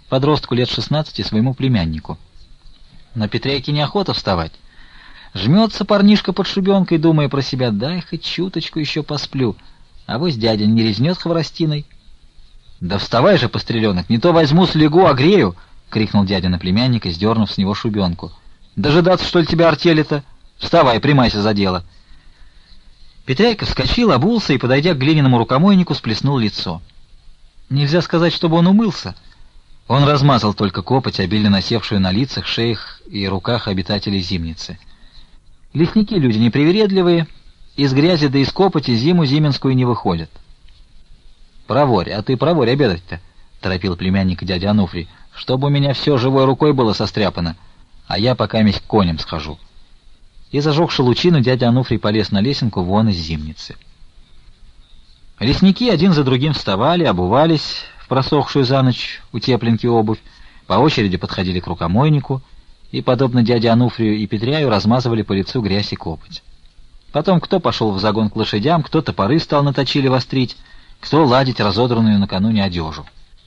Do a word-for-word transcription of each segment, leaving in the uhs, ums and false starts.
подростку лет шестнадцати, своему племяннику. Но Петряйке неохота вставать. Жмется парнишка под шубенкой, думая про себя: дай хоть чуточку еще посплю, а вось дядя не резнет хворостиной. «Да вставай же, постреленок, не то возьму, слегу, огрею!» — крикнул дядя на племянника, сдернув с него шубенку. «Дожидаться, что ли, тебя артели-то? Вставай, примайся за дело!» Петряйка вскочил, обулся и, подойдя к глиняному рукомойнику, сплеснул лицо. Нельзя сказать, чтобы он умылся. Он размазал только копоть, обильно насевшую на лицах, шеях и руках обитателей зимницы. Лесники — люди непривередливые, из грязи да из копоти зиму зименскую не выходят. «Проворь, а ты проворь обедать-то», — торопил племянника дядя Ануфрий, — «чтобы у меня все живой рукой было состряпано, а я пока месть к коням схожу». И, зажегши лучину, дядя Ануфрий полез на лесенку вон из зимницы. Лесники один за другим вставали, обувались в просохшую за ночь у тепленки обувь, по очереди подходили к рукомойнику и, подобно дяде Ануфрию и Петряю, размазывали по лицу грязь и копоть. Потом кто пошел в загон к лошадям, кто топоры стал на точиле вострить, кто ладить разодранную накануне одежу.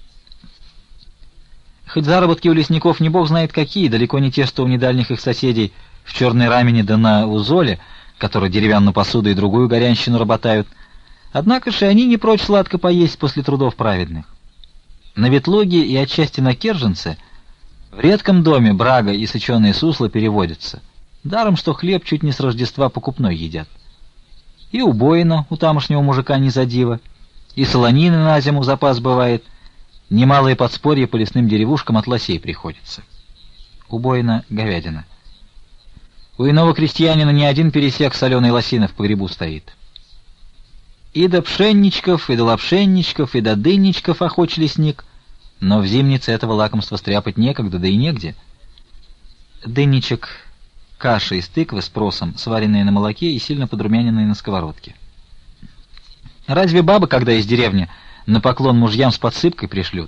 Хоть заработки у лесников не бог знает какие, далеко не те, что у недальних их соседей в черной рамени да на узоле, которые деревянную посуду и другую горянщину работают, однако же они не прочь сладко поесть после трудов праведных. На Ветлуге и отчасти на Керженце в редком доме брага и сыченые сусла переводятся, даром что хлеб чуть не с Рождества покупной едят. И убоина у тамошнего мужика не задиво, и солонины на зиму запас бывает, немалые подспорья по лесным деревушкам от лосей приходится. Убоина — говядина. У иного крестьянина не один пересек соленой лосины в погребу стоит. И до пшенничков, и до лапшенничков, и до дынничков охоч лесник, но в зимнице этого лакомства стряпать некогда, да и негде. Дынничек — каша из тыквы с просом, сваренная на молоке и сильно подрумяненная на сковородке. Разве бабы, когда из деревни, на поклон мужьям с подсыпкой пришлют?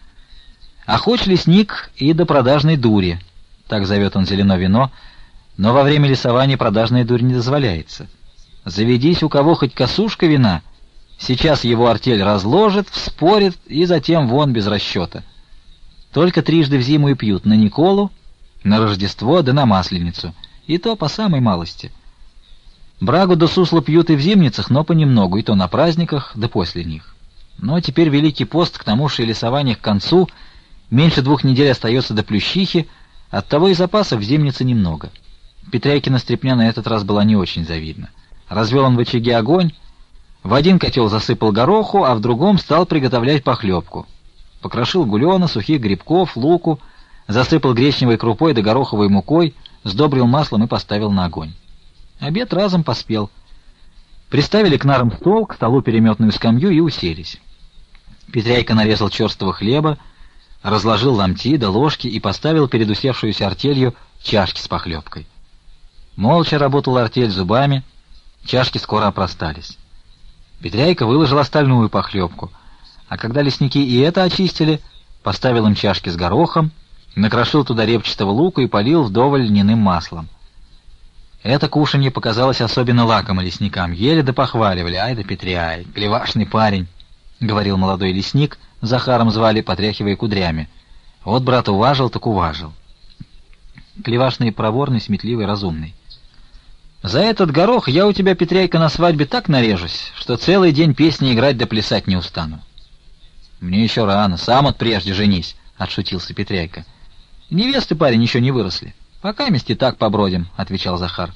Охоч лесник и до продажной дури, так зовет он зелено вино, но во время лесования продажная дурь не дозволяется. Заведись у кого хоть косушка вина, сейчас его артель разложит, вспорит и затем вон без расчета. Только трижды в зиму и пьют: на Николу, на Рождество да на Масленицу, и то по самой малости. Брагу да сусло пьют и в зимницах, но понемногу, и то на праздниках да после них. Но теперь Великий пост, к тому же и лесование к концу, меньше двух недель остается до Плющихи, оттого и запасов в зимнице немного. Петряйкина стряпня на этот раз была не очень завидна. Развел он в очаге огонь, в один котел засыпал гороху, а в другом стал приготовлять похлебку. Покрошил гулена, сухих грибков, луку, засыпал гречневой крупой да гороховой мукой, сдобрил маслом и поставил на огонь. Обед разом поспел. Приставили к нарам стол, к столу переметную скамью и уселись. Петряйка нарезал черствого хлеба, разложил ломти да ложки и поставил перед усевшуюся артелью чашки с похлебкой. Молча работала артель зубами, чашки скоро опростались. Петряйка выложил остальную похлебку, а когда лесники и это очистили, поставил им чашки с горохом, накрошил туда репчатого лука и полил вдоволь льняным маслом. Это кушанье показалось особенно лакомо лесникам, ели да похваливали: «Ай да Петряй, клевашный парень», — говорил молодой лесник, Захаром звали, потряхивая кудрями. «Вот брат уважил, так уважил». Клевашный — проворный, сметливый, разумный. «За этот горох я у тебя, Петряйка, на свадьбе так нарежусь, что целый день песни играть да плясать не устану». «Мне еще рано, сам от прежде женись», — отшутился Петряйка. «Невесты, парень, еще не выросли. Пока вместе так побродим», — отвечал Захар.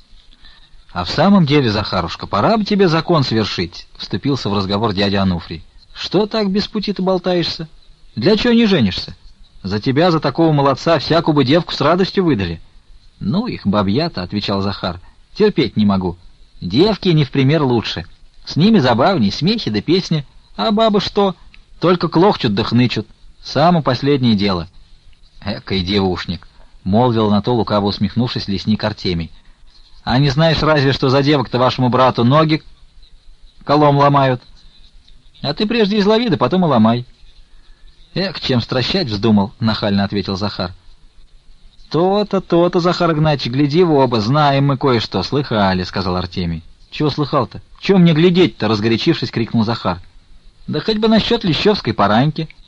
«А в самом деле, Захарушка, пора бы тебе закон свершить», — вступился в разговор дядя Ануфрий. «Что так без пути-то болтаешься? Для чего не женишься? За тебя, за такого молодца, всякую бы девку с радостью выдали». «Ну их, бабья-то», — отвечал Захар, — «терпеть не могу. Девки не в пример лучше. С ними забавней, смехи да песни. А бабы что? Только клохчут да хнычут. Само последнее дело». «Экой девушник», — молвил на то, лукаво усмехнувшись, лесник Артемий. «А не знаешь разве, что за девок-то вашему брату ноги колом ломают? А ты прежде излови, да потом и ломай». «Эк, чем стращать вздумал», — нахально ответил Захар. «То-то, то-то, Захар Игнатьевич, гляди в оба, знаем мы кое-что, слыхали», — сказал Артемий. «Чего слыхал-то? Чего мне глядеть-то?» — разгорячившись, крикнул Захар. «Да хоть бы насчет лещевской пораньки.